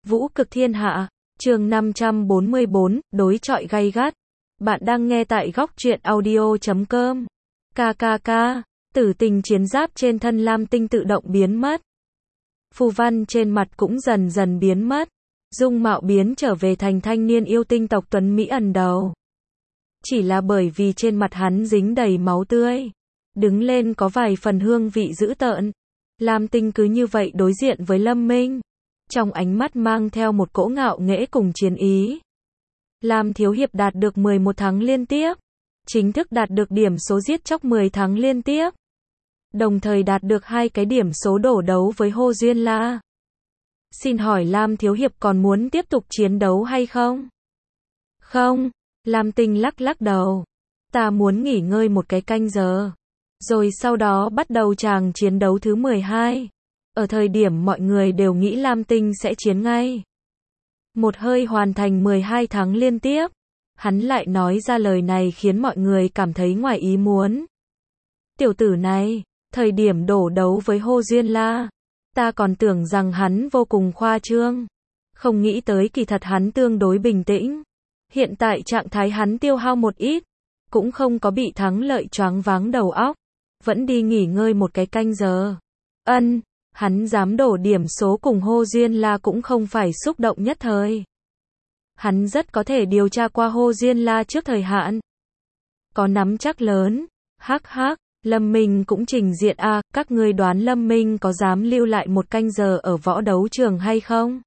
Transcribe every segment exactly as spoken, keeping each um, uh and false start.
Vũ cực thiên hạ, chương năm trăm bốn mươi bốn, đối chọi gay gắt. Bạn đang nghe tại góc truyện audio chấm com. kkk, tử tình chiến giáp trên thân Lam Tinh tự động biến mất. Phù văn trên mặt cũng dần dần biến mất. Dung mạo biến trở về thành thanh niên yêu tinh tộc tuấn Mỹ ẩn đầu. Chỉ là bởi vì trên mặt hắn dính đầy máu tươi. Đứng lên có vài phần hương vị dữ tợn. Lam Tinh cứ như vậy đối diện với Lâm Minh. Trong ánh mắt mang theo một cỗ ngạo nghễ cùng chiến ý. Lam Thiếu Hiệp đạt được mười một thắng liên tiếp. Chính thức đạt được điểm số giết chóc mười thắng liên tiếp. Đồng thời đạt được hai cái điểm số đổ đấu với Hồ Duyên La. Xin hỏi Lam Thiếu Hiệp còn muốn tiếp tục chiến đấu hay không? Không, Lam Tinh lắc lắc đầu. Ta muốn nghỉ ngơi một cái canh giờ. Rồi sau đó bắt đầu tràng chiến đấu thứ mười hai. Ở thời điểm mọi người đều nghĩ Lam Tinh sẽ chiến ngay. Một hơi hoàn thành mười hai thắng liên tiếp. Hắn lại nói ra lời này khiến mọi người cảm thấy ngoài ý muốn. Tiểu tử này, thời điểm đổ đấu với Hồ Duyên La, ta còn tưởng rằng hắn vô cùng khoa trương. Không nghĩ tới kỳ thật hắn tương đối bình tĩnh. Hiện tại trạng thái hắn tiêu hao một ít, cũng không có bị thắng lợi choáng váng đầu óc. Vẫn đi nghỉ ngơi một cái canh giờ. Ân, hắn dám đổ điểm số cùng Hồ Duyên La cũng không phải xúc động nhất thời. Hắn rất có thể điều tra qua Hồ Duyên La trước thời hạn. Có nắm chắc lớn. Hắc hắc, Lâm Minh cũng trình diện a, à, các ngươi đoán Lâm Minh có dám lưu lại một canh giờ ở võ đấu trường hay không?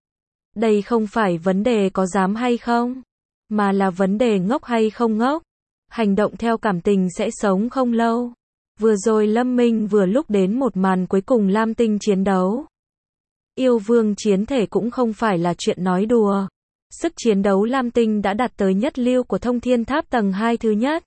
Đây không phải vấn đề có dám hay không, mà là vấn đề ngốc hay không ngốc. Hành động theo cảm tình sẽ sống không lâu. Vừa rồi Lâm Minh vừa lúc đến một màn cuối cùng Lam Tinh chiến đấu. Yêu vương chiến thể cũng không phải là chuyện nói đùa. Sức chiến đấu Lam Tinh đã đạt tới nhất lưu của thông thiên tháp tầng hai thứ nhất.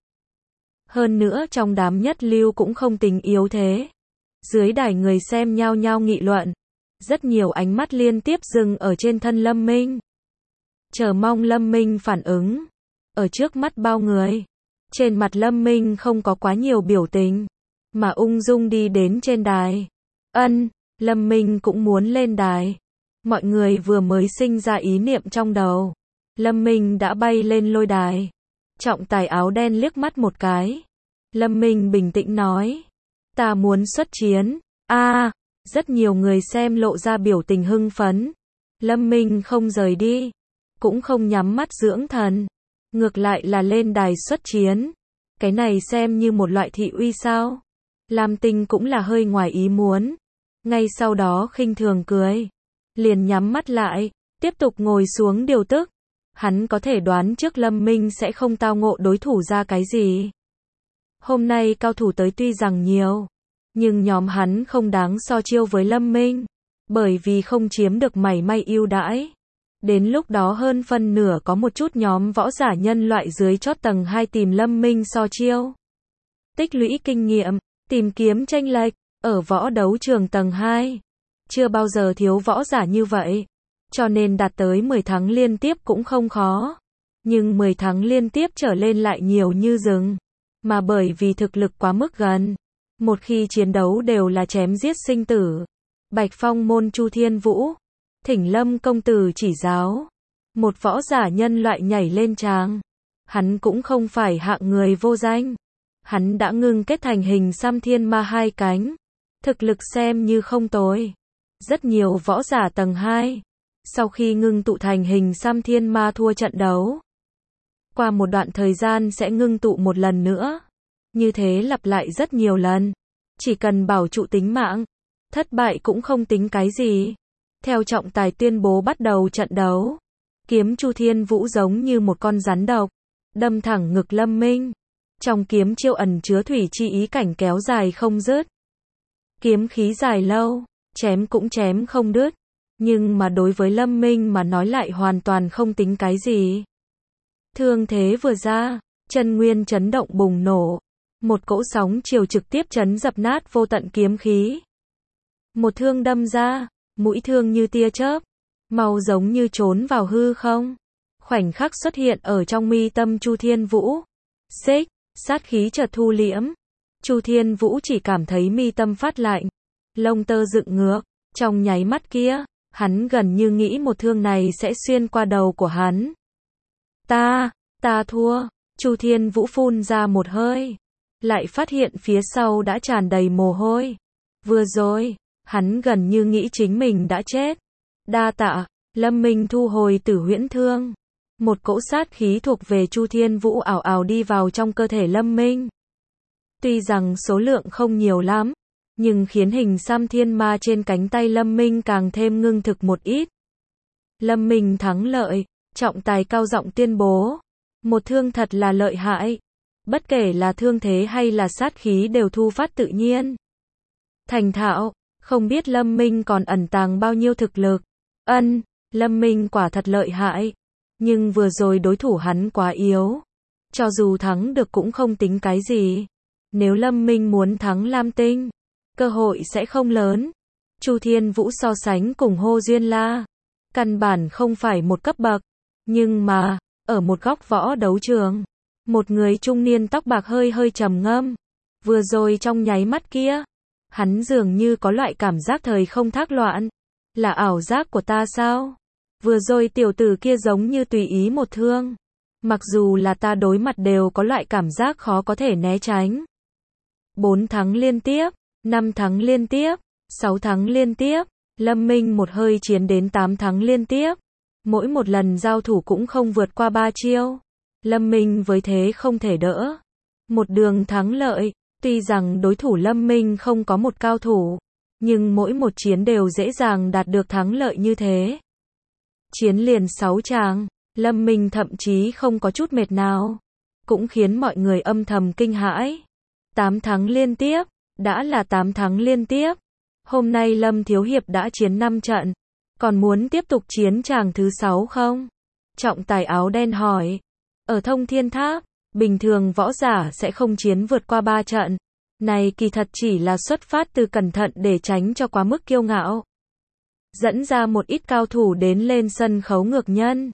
Hơn nữa trong đám nhất lưu cũng không tính yếu thế. Dưới đài người xem nhao nhao nghị luận. Rất nhiều ánh mắt liên tiếp dừng ở trên thân Lâm Minh. Chờ mong Lâm Minh phản ứng. Ở trước mắt bao người. Trên mặt Lâm Minh không có quá nhiều biểu tình. Mà ung dung đi đến trên đài. Ân, Lâm Minh cũng muốn lên đài. Mọi người vừa mới sinh ra ý niệm trong đầu. Lâm Minh đã bay lên lôi đài. Trọng tài áo đen liếc mắt một cái. Lâm Minh bình tĩnh nói. Ta muốn xuất chiến. A, à, rất nhiều người xem lộ ra biểu tình hưng phấn. Lâm Minh không rời đi. Cũng không nhắm mắt dưỡng thần. Ngược lại là lên đài xuất chiến. Cái này xem như một loại thị uy sao? Lam Tinh cũng là hơi ngoài ý muốn. Ngay sau đó khinh thường cười. Liền nhắm mắt lại. Tiếp tục ngồi xuống điều tức. Hắn có thể đoán trước Lâm Minh sẽ không tao ngộ đối thủ ra cái gì. Hôm nay cao thủ tới tuy rằng nhiều. Nhưng nhóm hắn không đáng so chiêu với Lâm Minh. Bởi vì không chiếm được mảy may ưu đãi. Đến lúc đó hơn phân nửa có một chút nhóm võ giả nhân loại dưới chót tầng hai tìm Lâm Minh so chiêu. Tích lũy kinh nghiệm, tìm kiếm chênh lệch, ở võ đấu trường tầng hai. Chưa bao giờ thiếu võ giả như vậy. Cho nên đạt tới mười thắng liên tiếp cũng không khó. Nhưng mười thắng liên tiếp trở lên lại nhiều như rừng. Mà bởi vì thực lực quá mức gần. Một khi chiến đấu đều là chém giết sinh tử. Bạch Phong môn Chu Thiên Vũ. Thỉnh Lâm công tử chỉ giáo. Một võ giả nhân loại nhảy lên tràng. Hắn cũng không phải hạng người vô danh. Hắn đã ngưng kết thành hình Sam Thiên Ma hai cánh. Thực lực xem như không tồi. Rất nhiều võ giả tầng hai. Sau khi ngưng tụ thành hình Sam Thiên Ma thua trận đấu. Qua một đoạn thời gian sẽ ngưng tụ một lần nữa. Như thế lặp lại rất nhiều lần. Chỉ cần bảo trụ tính mạng. Thất bại cũng không tính cái gì. Theo trọng tài tuyên bố bắt đầu trận đấu. Kiếm Chu Thiên Vũ giống như một con rắn độc. Đâm thẳng ngực Lâm Minh. Trong kiếm chiêu ẩn chứa thủy chi ý cảnh kéo dài không dứt. Kiếm khí dài lâu. Chém cũng chém không đứt. Nhưng mà đối với Lâm Minh mà nói lại hoàn toàn không tính cái gì. Thương thế vừa ra. Chân nguyên chấn động bùng nổ. Một cỗ sóng chiều trực tiếp chấn dập nát vô tận kiếm khí. Một thương đâm ra. Mũi thương như tia chớp. Màu giống như trốn vào hư không. Khoảnh khắc xuất hiện ở trong mi tâm Chu Thiên Vũ. Xích, sát khí chợt thu liễm. Chu Thiên Vũ chỉ cảm thấy mi tâm phát lạnh. Lông tơ dựng ngược. Trong nháy mắt kia, Hắn gần như nghĩ một thương này sẽ xuyên qua đầu của hắn. Ta, ta thua. Chu Thiên Vũ phun ra một hơi. Lại phát hiện phía sau đã tràn đầy mồ hôi. Vừa rồi, hắn gần như nghĩ chính mình đã chết. Đa tạ, Lâm Minh thu hồi Tử Huyễn Thương. Một cỗ sát khí thuộc về Chu Thiên Vũ ảo ảo đi vào trong cơ thể Lâm Minh. Tuy rằng số lượng không nhiều lắm, nhưng khiến hình xăm thiên ma trên cánh tay Lâm Minh càng thêm ngưng thực một ít. Lâm Minh thắng lợi, trọng tài cao giọng tuyên bố. Một thương thật là lợi hại. Bất kể là thương thế hay là sát khí đều thu phát tự nhiên. Thành thạo, không biết Lâm Minh còn ẩn tàng bao nhiêu thực lực. Ân, Lâm Minh quả thật lợi hại. Nhưng vừa rồi đối thủ hắn quá yếu. Cho dù thắng được cũng không tính cái gì. Nếu Lâm Minh muốn thắng Lam Tinh, cơ hội sẽ không lớn. Chu Thiên Vũ so sánh cùng Hồ Duyên La, căn bản không phải một cấp bậc. Nhưng mà, ở một góc võ đấu trường, một người trung niên tóc bạc hơi hơi trầm ngâm. Vừa rồi trong nháy mắt kia, hắn dường như có loại cảm giác thời không thác loạn. Là ảo giác của ta sao? Vừa rồi tiểu tử kia giống như tùy ý một thương. Mặc dù là ta đối mặt đều có loại cảm giác khó có thể né tránh. Bốn thắng liên tiếp, năm thắng liên tiếp, sáu thắng liên tiếp, Lâm Minh một hơi chiến đến tám thắng liên tiếp. Mỗi một lần giao thủ cũng không vượt qua ba chiêu. Lâm Minh với thế không thể đỡ. Một đường thắng lợi, tuy rằng đối thủ Lâm Minh không có một cao thủ, nhưng mỗi một chiến đều dễ dàng đạt được thắng lợi như thế. Chiến liền sáu tràng, Lâm Minh thậm chí không có chút mệt nào, cũng khiến mọi người âm thầm kinh hãi. Tám thắng liên tiếp, đã là tám thắng liên tiếp. Hôm nay Lâm Thiếu Hiệp đã chiến năm trận, còn muốn tiếp tục chiến tràng thứ sáu không? Trọng tài áo đen hỏi. Ở Thông Thiên Tháp, bình thường võ giả sẽ không chiến vượt qua ba trận. Này kỳ thật chỉ là xuất phát từ cẩn thận để tránh cho quá mức kiêu ngạo. Dẫn ra một ít cao thủ đến lên sân khấu ngược nhân.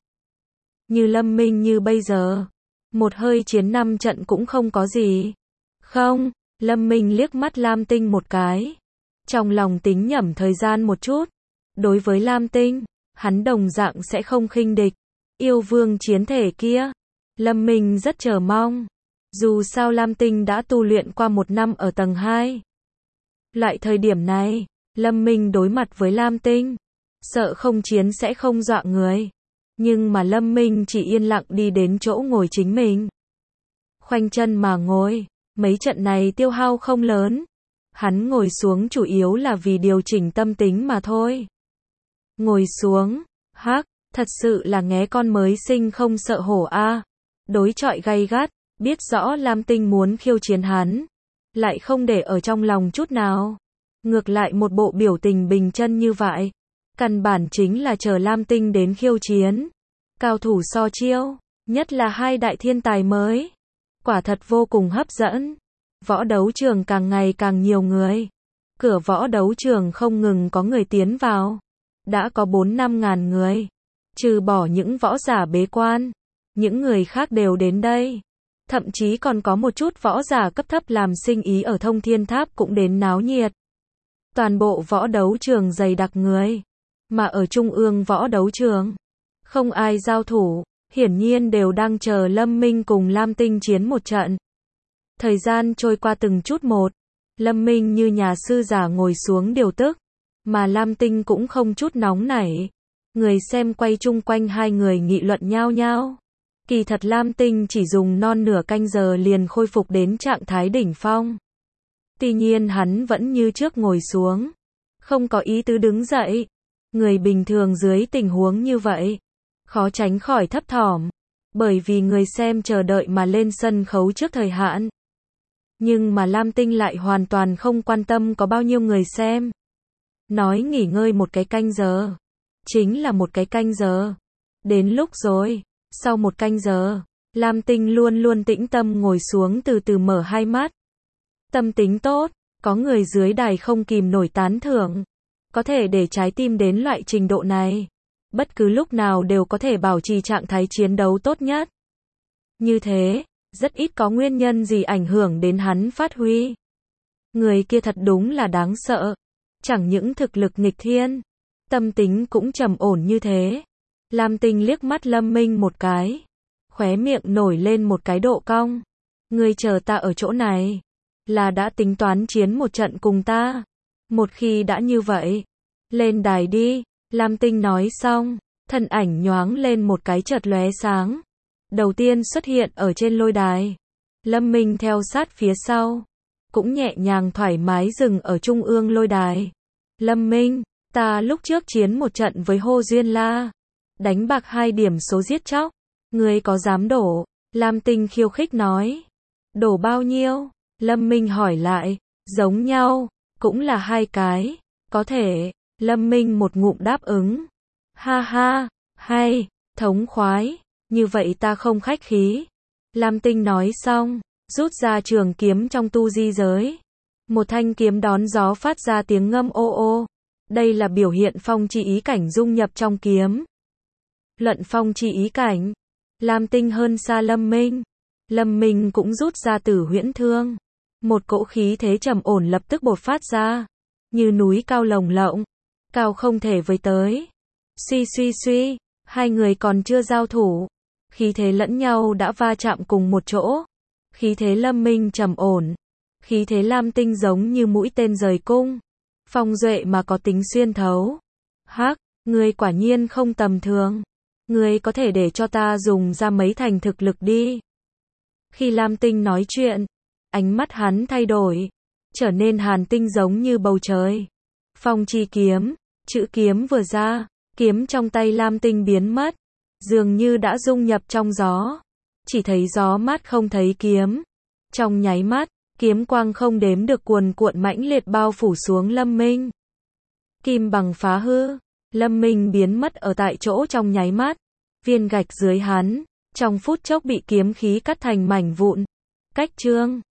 Như Lâm Minh như bây giờ, một hơi chiến năm trận cũng không có gì. Không, Lâm Minh liếc mắt Lam Tinh một cái. Trong lòng tính nhẩm thời gian một chút. Đối với Lam Tinh, hắn đồng dạng sẽ không khinh địch. Yêu vương chiến thể kia, Lâm Minh rất chờ mong. Dù sao Lam Tinh đã tu luyện qua một năm ở tầng hai. Loại thời điểm này, Lâm Minh đối mặt với Lam Tinh, sợ không chiến sẽ không dọa người. Nhưng mà Lâm Minh chỉ yên lặng đi đến chỗ ngồi chính mình. Khoanh chân mà ngồi, mấy trận này tiêu hao không lớn. Hắn ngồi xuống chủ yếu là vì điều chỉnh tâm tính mà thôi. Ngồi xuống, hắc, thật sự là nghé con mới sinh không sợ hổ a. Đối chọi gay gắt, biết rõ Lam Tinh muốn khiêu chiến hắn, lại không để ở trong lòng chút nào. Ngược lại một bộ biểu tình bình chân như vậy, căn bản chính là chờ Lam Tinh đến khiêu chiến. Cao thủ so chiêu, nhất là hai đại thiên tài mới, quả thật vô cùng hấp dẫn. Võ đấu trường càng ngày càng nhiều người. Cửa võ đấu trường không ngừng có người tiến vào. Đã có bốn năm ngàn người. Trừ bỏ những võ giả bế quan, những người khác đều đến đây. Thậm chí còn có một chút võ giả cấp thấp làm sinh ý ở Thông Thiên Tháp cũng đến náo nhiệt. Toàn bộ võ đấu trường dày đặc người. Mà ở trung ương võ đấu trường, không ai giao thủ, hiển nhiên đều đang chờ Lâm Minh cùng Lam Tinh chiến một trận. Thời gian trôi qua từng chút một, Lâm Minh như nhà sư giả ngồi xuống điều tức, mà Lam Tinh cũng không chút nóng nảy. Người xem quay chung quanh hai người nghị luận nhao nhao. Kỳ thật Lam Tinh chỉ dùng non nửa canh giờ liền khôi phục đến trạng thái đỉnh phong. Tuy nhiên hắn vẫn như trước ngồi xuống, không có ý tứ đứng dậy. Người bình thường dưới tình huống như vậy, khó tránh khỏi thấp thỏm, bởi vì người xem chờ đợi mà lên sân khấu trước thời hạn. Nhưng mà Lam Tinh lại hoàn toàn không quan tâm có bao nhiêu người xem. Nói nghỉ ngơi một cái canh giờ, chính là một cái canh giờ. Đến lúc rồi, sau một canh giờ, Lam Tinh luôn luôn tĩnh tâm ngồi xuống từ từ mở hai mắt. Tâm tính tốt, có người dưới đài không kìm nổi tán thưởng. Có thể để trái tim đến loại trình độ này, bất cứ lúc nào đều có thể bảo trì trạng thái chiến đấu tốt nhất. Như thế, rất ít có nguyên nhân gì ảnh hưởng đến hắn phát huy. Người kia thật đúng là đáng sợ. Chẳng những thực lực nghịch thiên, tâm tính cũng trầm ổn như thế. Lam Tinh liếc mắt Lâm Minh một cái, khóe miệng nổi lên một cái độ cong. Ngươi chờ ta ở chỗ này, là đã tính toán chiến một trận cùng ta. Một khi đã như vậy, lên đài đi. Lam Tinh nói xong, thân ảnh nhoáng lên một cái chợt lóe sáng. Đầu tiên xuất hiện ở trên lôi đài. Lâm Minh theo sát phía sau, cũng nhẹ nhàng thoải mái dừng ở trung ương lôi đài. Lâm Minh, ta lúc trước chiến một trận với Hồ Duyên La, đánh bạc hai điểm số giết chóc. Ngươi có dám đổ? Lam Tinh khiêu khích nói. Đổ bao nhiêu? Lâm Minh hỏi lại. Giống nhau, cũng là hai cái. Có thể. Lâm Minh một ngụm đáp ứng. Ha ha, hay, thống khoái. Như vậy ta không khách khí. Lam Tinh nói xong, rút ra trường kiếm trong tu di giới. Một thanh kiếm đón gió phát ra tiếng ngâm ô ô. Đây là biểu hiện phong chi ý cảnh dung nhập trong kiếm. Luận phong chi ý cảnh, Lam Tinh hơn xa Lâm Minh. Lâm Minh cũng rút ra Tử Huyễn Thương. Một cỗ khí thế trầm ổn lập tức bộc phát ra, như núi cao lồng lộng, cao không thể với tới. Suy suy suy, hai người còn chưa giao thủ, khí thế lẫn nhau đã va chạm cùng một chỗ. Khí thế Lâm Minh trầm ổn, khí thế Lam Tinh giống như mũi tên rời cung, phong duệ mà có tính xuyên thấu. Hắc, ngươi quả nhiên không tầm thường. Ngươi có thể để cho ta dùng ra mấy thành thực lực đi. Khi Lam Tinh nói chuyện, ánh mắt hắn thay đổi, trở nên hàn tinh giống như bầu trời. Phong chi kiếm, chữ kiếm vừa ra, kiếm trong tay Lam Tinh biến mất, dường như đã dung nhập trong gió. Chỉ thấy gió mát không thấy kiếm. Trong nháy mắt, kiếm quang không đếm được cuồn cuộn mãnh liệt bao phủ xuống Lâm Minh. Kim bằng phá hư, Lâm Minh biến mất ở tại chỗ trong nháy mắt. Viên gạch dưới hắn, trong phút chốc bị kiếm khí cắt thành mảnh vụn. Cách chương